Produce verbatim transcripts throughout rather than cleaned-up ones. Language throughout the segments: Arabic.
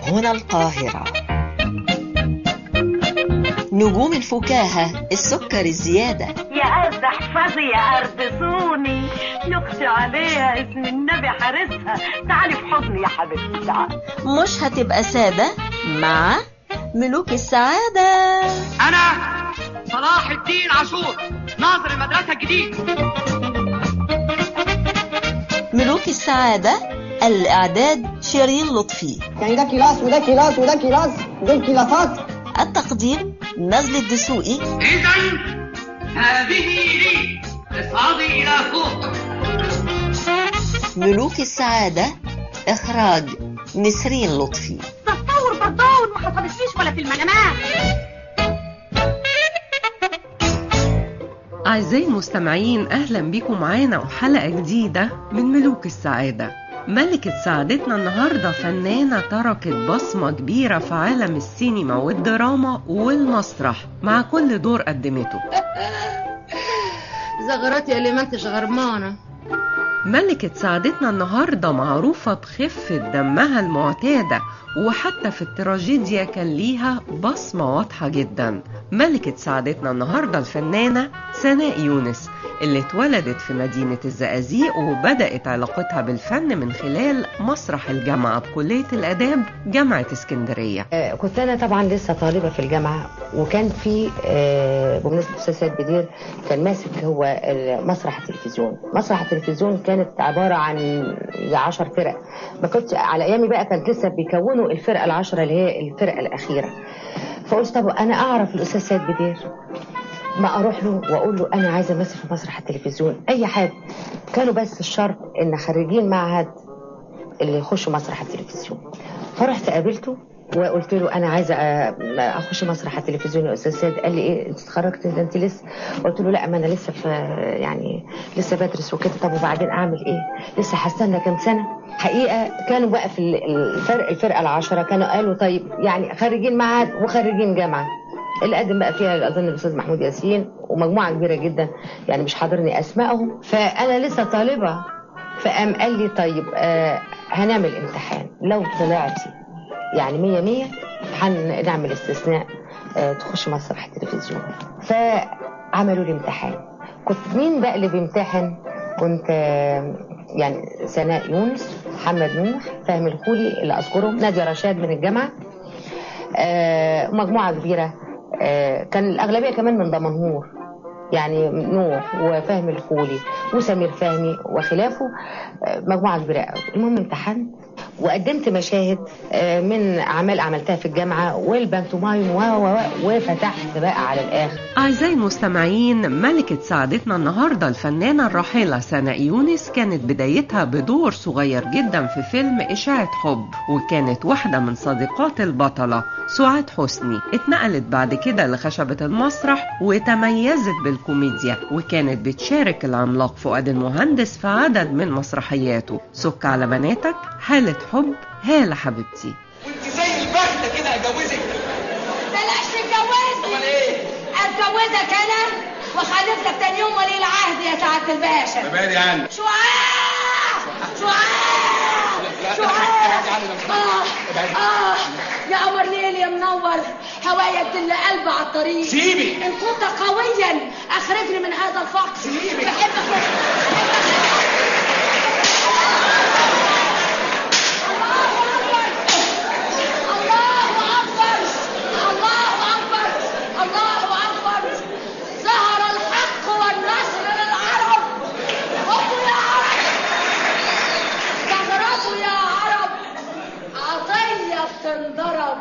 هنا القاهرة. نجوم الفكاهة السكر الزيادة. يا أرض احفظي يا أرض صوني، نقصي عليها اسم النبي حارسها، تعالي في حضني يا حبيبتي تعالي. مش هتبقى سادة مع ملوك السعادة. أنا صلاح الدين عاشور ناظر المدرسة الجديد. ملوك السعادة الإعداد شيرين لطفي. يعني ده كلاس وده كلاس وده كلاس، دول كلاسات. التقديم نزل الدسوقي. إذن هذه لي، اصعدي إلى فوق. ملوك السعادة إخراج نسرين لطفي. تصور بردون ما حصلتليش ولا في المنامات. أعزائي المستمعين، أهلا بكم معانا وحلقة جديدة من ملوك السعادة. ملكة سعادتنا النهاردة فنانة تركت بصمة كبيرة في عالم السينما والدراما والمسرح مع كل دور قدمته. زغرتي اللي ما انتش غرمانة. ملكة سعادتنا النهاردة معروفة بخفة دمها المعتادة، وحتى في التراجيديا كان ليها بصمة واضحة جدا. ملكة سعادتنا النهاردة الفنانة سناء يونس، اللي اتولدت في مدينة الزقازيق وبدأت علاقتها بالفن من خلال مسرح الجامعة بكلية الآداب جامعة اسكندرية. آه كنت أنا طبعا لسه طالبة في الجامعة، وكان في آه بمناسبة أستاذ سيد بدير كان ماسك هو مسرح التلفزيون. مسرح التلفزيون كانت عبارة عن عشر فرق، ما كنت على أيامي بقى كانت لسه بيكونوا الفرقة العشرة اللي هي الفرقة الأخيرة. فقلت طب أنا أعرف الأستاذ سيد بدير، ما اروح له واقول له انا عايزه امثل في مسرح التلفزيون اي حاجه. كانوا بس الشرط ان خريجين معهد اللي يخشوا مسرح التلفزيون. فرحت قابلته وقلت له انا عايزه اخش مسرح التلفزيون يا استاذ سيد. قال لي ايه انت اتخرجت ده انت لسه؟ قلت له لا ما انا لسه في يعني لسه بدرس وكده. طب وبعدين اعمل ايه؟ لسه هستنى كام سنه. حقيقه كانوا بقى في الفرق الفرقه العشره كانوا قالوا طيب يعني خريجين معهد وخريجين جامعه. اللي قدم بقى فيها اظن الاستاذ محمود ياسين ومجموعه كبيره جدا، يعني مش حاضرني اسمائهم. فانا لسه طالبه، فقام قال لي طيب آه هنعمل امتحان، لو طلعتي يعني مية مية هنعمل استثناء آه تخش مسرح التلفزيون. فعملوا لي امتحان. كنت مين بقى اللي بيمتحن؟ كنت آه يعني سناء يونس، محمد نوح، فهمي الخولي اللي اذكرهم، نادية رشاد من الجامعه، آه مجموعه كبيره. آه كان الأغلبية كمان من دمنهور، يعني نوح وفهمي الخولي وسمير فهمي وخلافه، آه مجموعة كبيرة قوي. المهم امتحنت وقدمت مشاهد آه من أعمال عملتها في الجامعة والبانتومايم و وفتحت بقى على الآخر. أعزائي المستمعين، ملكة سعادتنا النهاردة الفنانة الراحلة سناء يونس كانت بدايتها بدور صغير جدا في فيلم إشاعة حب، وكانت واحدة من صديقات البطلة سعاد حسني. اتنقلت بعد كده لخشبة المسرح وتميزت بالكوميديا، وكانت بتشارك العملاق فؤاد المهندس في عدد من مسرحياته. سك على بناتك، حالة حب، هالة حبيبتي. وانت زي البغلة كده اجوزك. بلاش تتجوزني. امال ايه؟ اتجوزك انا واخلف لك تاني يوم ولي العهد يا سعادة الباشا. مباري عني. شعاع شعاع شعاع. اه اه يا قمر ليل يا منور، هوايا تدل قلبي على الطريق. سيبي. ان كنت قويا اخرجني من هذا الفقر. سيبي. بحبك تنضرب.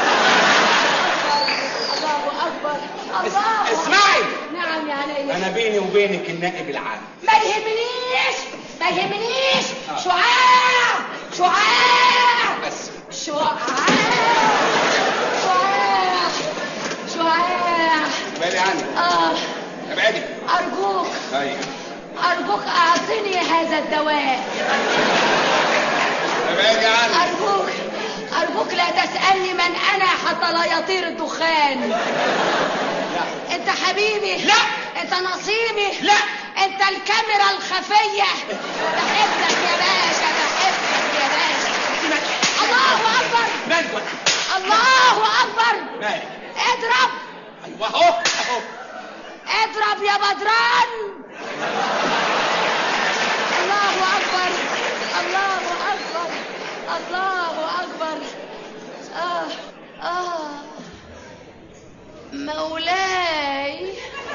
الله اكبر. الله. اسمعي. نعم يا علي. انا بيني وبينك النائب العام. ما يهمنيش ما يهمنيش. شعاع شعاع بس شعاع شعاع شعاع. بالي عني. اه ابعدي ارجوك. ايوه ارجوك اعطيني هذا الدواء. ابعدي عني. ارجوك أرجوك لا تسألني من أنا حتى لا يطير الدخان. لا. أنت حبيبي. لا. أنت نصيبي. لا. أنت الكاميرا الخفية. بحبك يا باشا، بحبك يا باشا. الله أكبر. نجوى يا بدران. الله أكبر الله أكبر الله أكبر. آه آه مولاي.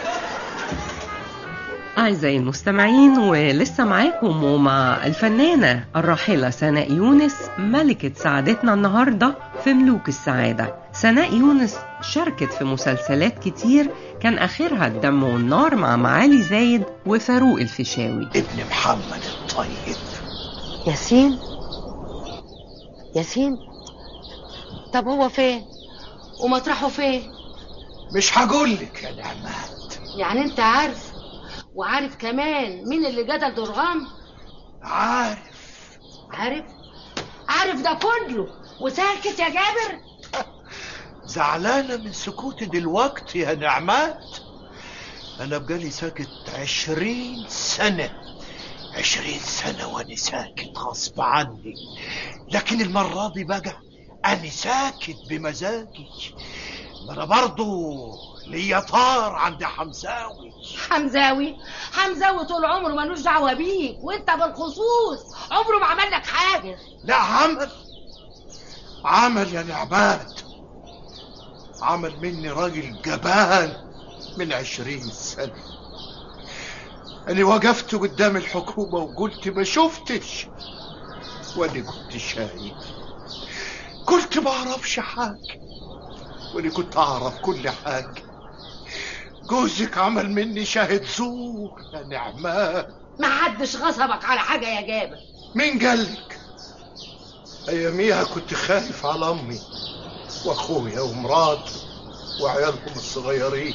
أعزائي المستمعين، ولسه معاكم ومع الفنانة الراحلة سناء يونس ملكة سعادتنا النهاردة في ملوك السعادة. سناء يونس شاركت في مسلسلات كتير، كان آخرها الدم والنار مع معالي زايد وفاروق الفيشاوي. ابن محمد الطيب. ياسين ياسين طب هو فين ومطرحه فين؟ مش هقولك يا نعمات. يعني انت عارف وعارف كمان مين اللي جدل درغام؟ عارف عارف عارف ده كله وساكت يا جابر؟ زعلانة من سكوتي دلوقتي يا نعمات؟ أنا بقالي ساكت عشرين سنة عشرين سنة وأنا ساكت غصب عني، لكن المرة دي بقى أنا ساكت بمزاجي. ما أنا برضو ليا طار عند حمزاوي. حمزاوي حمزاوي طول عمره ملوش دعوة بيك، وانت بالخصوص عمره ما عمل لك حاجة. لا عمل عمل يا نعمات، عمل مني راجل جبان من عشرين سنة. أنا وقفت قدام الحكومة وقلت ما شفتش، وأنا كنت شايف. قلت ما أعرفش حاجة، وأنا كنت أعرف كل حاجة. جوزك عمل مني شاهد زور يا نعمات. ما حدش غصبك على حاجة يا جابر. مين قالك؟ أياميها كنت خايف على أمي وأخويا ومراتي وعيالهم الصغيرين.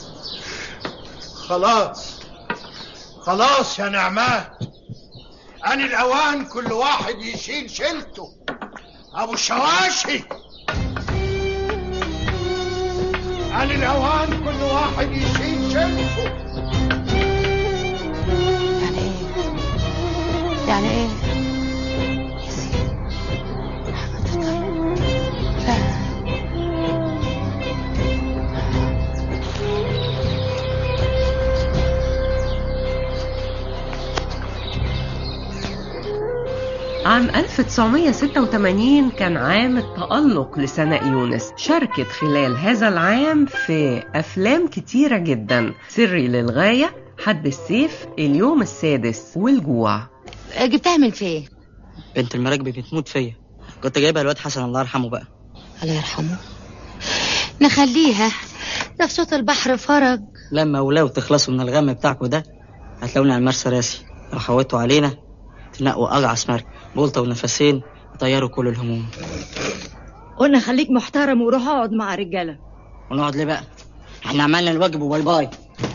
خلاص خلاص يا نعمات، أنا الأوان كل واحد يشيل شيلته. أبو الشواشي، أنا الأوان كل واحد يشيل شيلته. يعني ايه يعني ايه ياسين؟ لا عام ألف وتسعمائة وستة وثمانين كان عام التألق لسناء يونس. شاركت خلال هذا العام في أفلام كتيرة جدا: سري للغاية، حد السيف، اليوم السادس، والجوع. جبتها من فين؟ بنت المراكبي بتموت فيا، كنت جايبها الواد حسن الله يرحمه بقى. الله يرحمه. نخليها ده في صوت البحر فرج. لما ولو تخلصوا من الغم بتاعكوا ده هتلاقوني على المرسى راسي. لو حويتوا علينا تنقوا أجعص مركب بولطة ونفسين طيروا كل الهموم. قلنا خليك محترم وروح اقعد مع رجاله. ونقعد ليه بقى؟ احنا عملنا الواجب وباي باي.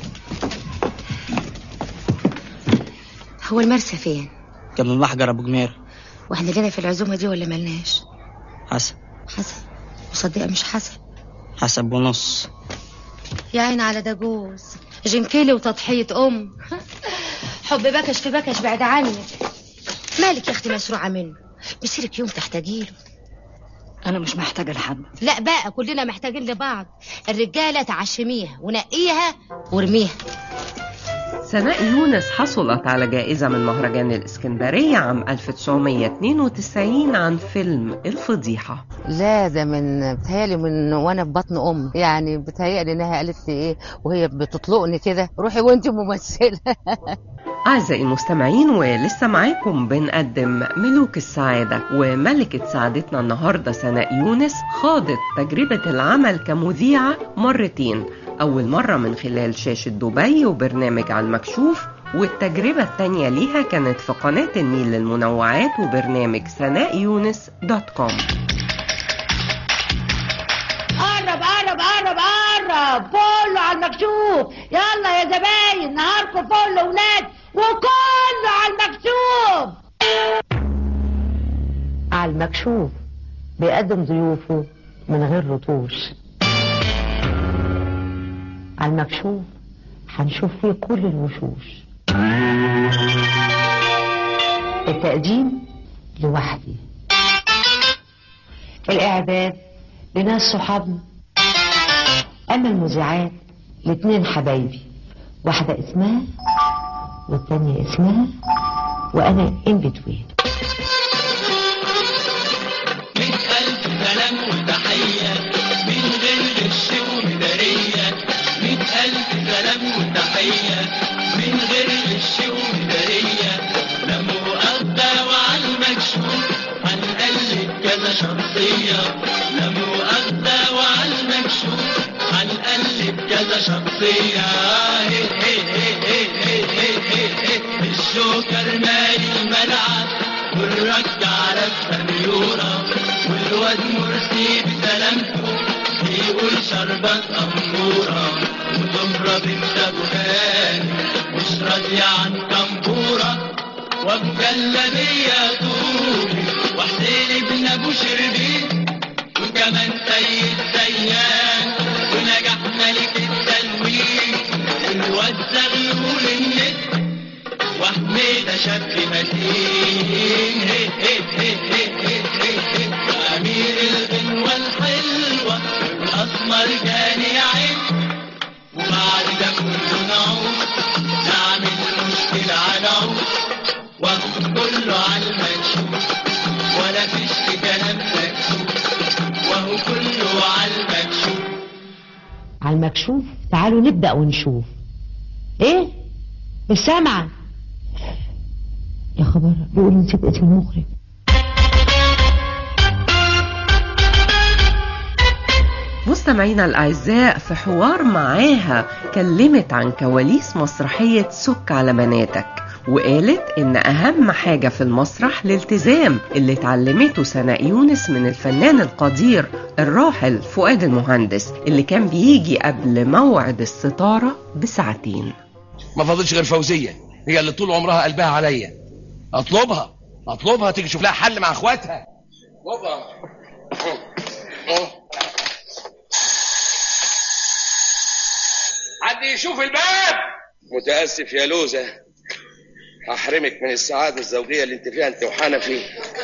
هو المرسى فين؟ كان من محجر ابو جمير. واحنا لنا في العزومه دي ولا ملناش؟ حسب حسب وصدق مش حسب. حسب ونص. يا عين على ده جوز جنكيلي وتضحيه ام. حب بكش في بكش بعد عنك. مالك يا اختي مسروعه منه؟ بصيرك يوم تحتاجيله. انا مش محتاجه لحد. لا بقى كلنا محتاجين لبعض. الرجاله تعشميها ونقيها وارميها. سناء يونس حصلت على جائزة من مهرجان الإسكندرية عام ألف وتسعمائة واثنين وتسعين عن فيلم الفضيحة. لا ده من بتهيألي من وانا في بطن ام، يعني بتهيألي انها قالت لي ايه وهي بتطلقني كده، روحي وانت ممثله. أعزائي المستمعين، ولسه معاكم بنقدم ملوك السعادة، وملكة سعادتنا النهاردة سناء يونس خاضت تجربة العمل كمذيعة مرتين. أول مرة من خلال شاشة دبي وبرنامج على المكشوف، والتجربة الثانية ليها كانت في قناة النيل للمنوعات وبرنامج سناء يونس دوت كوم. قرب قرب قرب قرب كله على المكشوف. يلا يا زباين نهاركم فل وناد وكله على المكشوف. على المكشوف بيقدم ضيوفه من غير رطوش. على المكشوف هنشوف فيه كل الوشوش. التقديم لوحدي، الإعداد لناس صحابنا، أما المذيعات لاتنين حبايبي واحدة اسمها والثانية اسمها وأنا in between. من ألف سلام وتحية من غير غش ومدارية، من ألف سلام وتحية من غير غش ومدارية، لا مؤاخذة وعلى المكشوف هنقلب كذا شخصية، لا مؤاخذة وعلى المكشوف هنقلب كذا شخصية. الجوكر مالي الملعب والرد على السنيورة، والواد مرسي بسلامته بيقول شربت أمورة، وزمرة بنت أبو هاني مش راضية عن كمبورة، وأبو جلابية طولي وحسين ابن أبو شربين، وكمان سيد سيان ونجح ملك التلوين، والواد زغلول النت وحميدة شاب متين، وأمير الغنوة الحلوة والأسمر جاني عين، وبعد ده كله نعود نعمل مشكلة على عود، واخد كله على المكشوف ولا فيش في كلام مكشوف، وهو كله على المكشوف. على المكشوف تعالوا نبدأ ونشوف. ايه مش سامعة يا خبر، بيقولوا نسيت اسم المخرج. مستمعينا الأعزاء، في حوار معاها كلمت عن كواليس مسرحية سك على بناتك، وقالت إن أهم حاجة في المسرح الالتزام اللي اتعلمته سناء يونس من الفنان القدير الراحل فؤاد المهندس، اللي كان بيجي قبل موعد الستارة بساعتين. ما فاضلش غير فوزية، هي اللي طول عمرها قلبها عليا. اطلبها اطلبها تيجي تشوف لها حل مع اخواتها. اطلبها. حد يشوف الباب. متاسف يا لوزة، هحرمك من السعادة الزوجية اللي انت فيها انت وحنفي،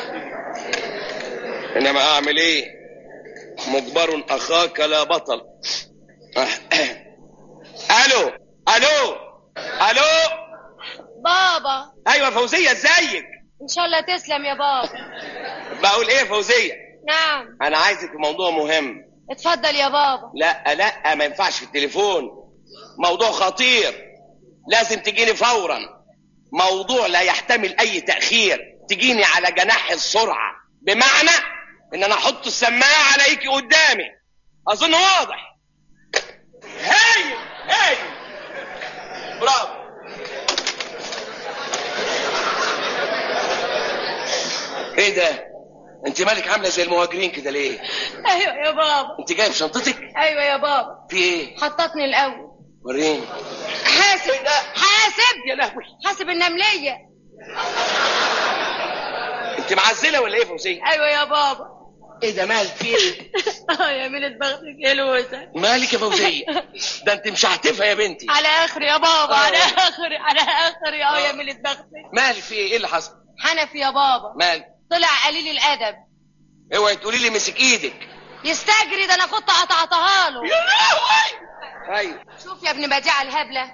انما اعمل ايه؟ مجبر اخاك لا بطل. الو الو الو بابا. ايوه فوزية، ازيك؟ ان شاء الله تسلم يا بابا. بقول ايه فوزية؟ نعم. انا عايزك في موضوع مهم. اتفضل يا بابا. لا لا ما ينفعش في التليفون، موضوع خطير لازم تجيني فورا، موضوع لا يحتمل اي تأخير، تجيني على جناح السرعة، بمعنى ان انا احط السماعة عليكي قدامي. اظن واضح. هاي هاي برافو. ايه ده؟ انت مالك عامله زي المهاجرين كده ليه؟ ايوه يا بابا. انت جايب شنطتك؟ ايوه يا بابا. في ايه؟ حطتني الاول. وريني. حاسب إيه ده؟ حاسب يا لهوي. حاسب النمليه. انت معزله ولا ايه فوزيه؟ ايوه يا بابا. ايه ده مالك في ايه؟ اه يا ميلة بختك يا لوزة. مالك يا فوزيه؟ ده انت مشحتفه يا بنتي. على اخر يا بابا. على اخر على اخر يا يا ميلة بختك. مالك في ايه؟ ايه اللي حصل؟ حنفي يا بابا. مالك؟ طلع قليل الادب. اوعي تقولي لي مسك ايدك. يستجري، ده انا كنت قطعتها له. يا لهوي. ايوه. شوف يا ابن بديع الهبله،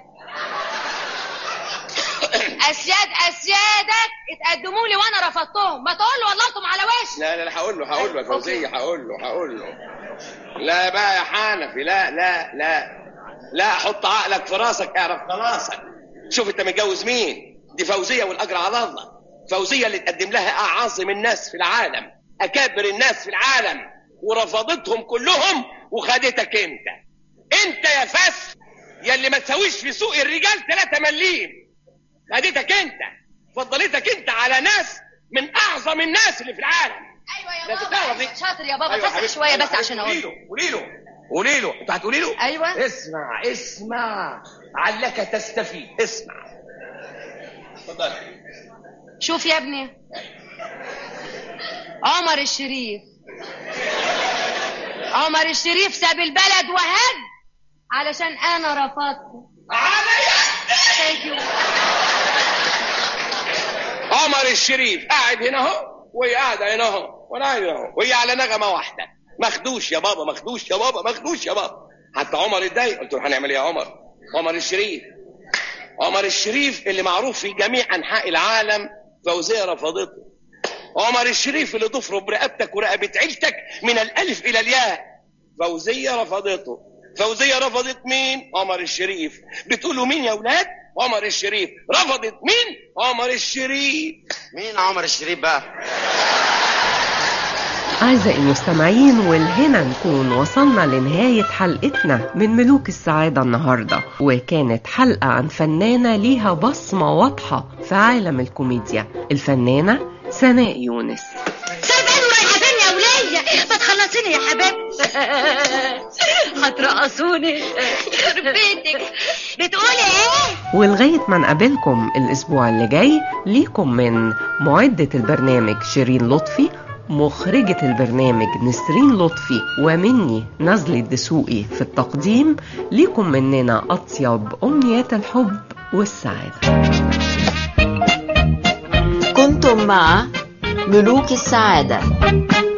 اسياد اسيادك اتقدموا لي وانا رفضتهم، ما تقول له والله انتم على وش. لا لا لا هقول له هقول له يا فوزيه، هقول له هقول له لا بقى يا حنفي، لا لا لا لا، حط عقلك في راسك، اعرف خلاصك. شوف انت متجوز مين؟ دي فوزيه والاجر على الله. فوزيه اللي تقدم لها اعظم الناس في العالم، اكابر الناس في العالم، ورفضتهم كلهم وخدتك انت. انت يا فس يا اللي ما تسويش في سوق الرجال ثلاثة مليم، خدتك انت، فضلتك انت على ناس من اعظم الناس اللي في العالم. ايوه يا بابا. شاطر يا بابا. أيوة فسح شويه. أيوة بس عشان اقول له. قولي له قولي له انت هتقولي له. ايوه. اسمع اسمع علك تستفيد. اسمع اتفضل. شوف يا ابني، عمر الشريف عمر الشريف ساب البلد وهد علشان انا رفضته. عليا عمر الشريف قاعد هنا اهو وهي قاعده هنا اهو وانا قاعد اهو، وهي على نغمه واحده. مخدوش يا بابا، مخدوش يا بابا، مخدوش يا بابا. حتى عمر اتضايق، قلت له هنعمل ايه يا عمر؟ عمر الشريف عمر الشريف اللي معروف في جميع أنحاء العالم فوزية رفضته. عمر الشريف اللي تفرض برقبتك ورقبة عيلتك من الألف إلى الياء فوزية رفضته. فوزية رفضت مين؟ عمر الشريف. بتقولوا مين يا ولاد؟ عمر الشريف. رفضت مين؟ عمر الشريف. مين عمر الشريف بقى؟ أعزائي المستمعين، والهنا نكون وصلنا لنهاية حلقتنا من ملوك السعادة النهاردة، وكانت حلقة عن فنانة ليها بصمة واضحة في عالم الكوميديا، الفنانة سناء يونس. سايباني ورايحة فين يا ولية؟ ما تخلصيني يا حبيبتي. هترقصوني يخرب بيتك. بتقولي ايه؟ ولغاية ما نقابلكم الأسبوع اللي جاي، ليكم من معدة البرنامج شيرين لطفي، مخرجة البرنامج نسرين لطفي، ومني نزلة الدسوقي في التقديم، ليكم مننا أطيب أمنيات الحب والسعادة. كنتم مع ملوك السعادة.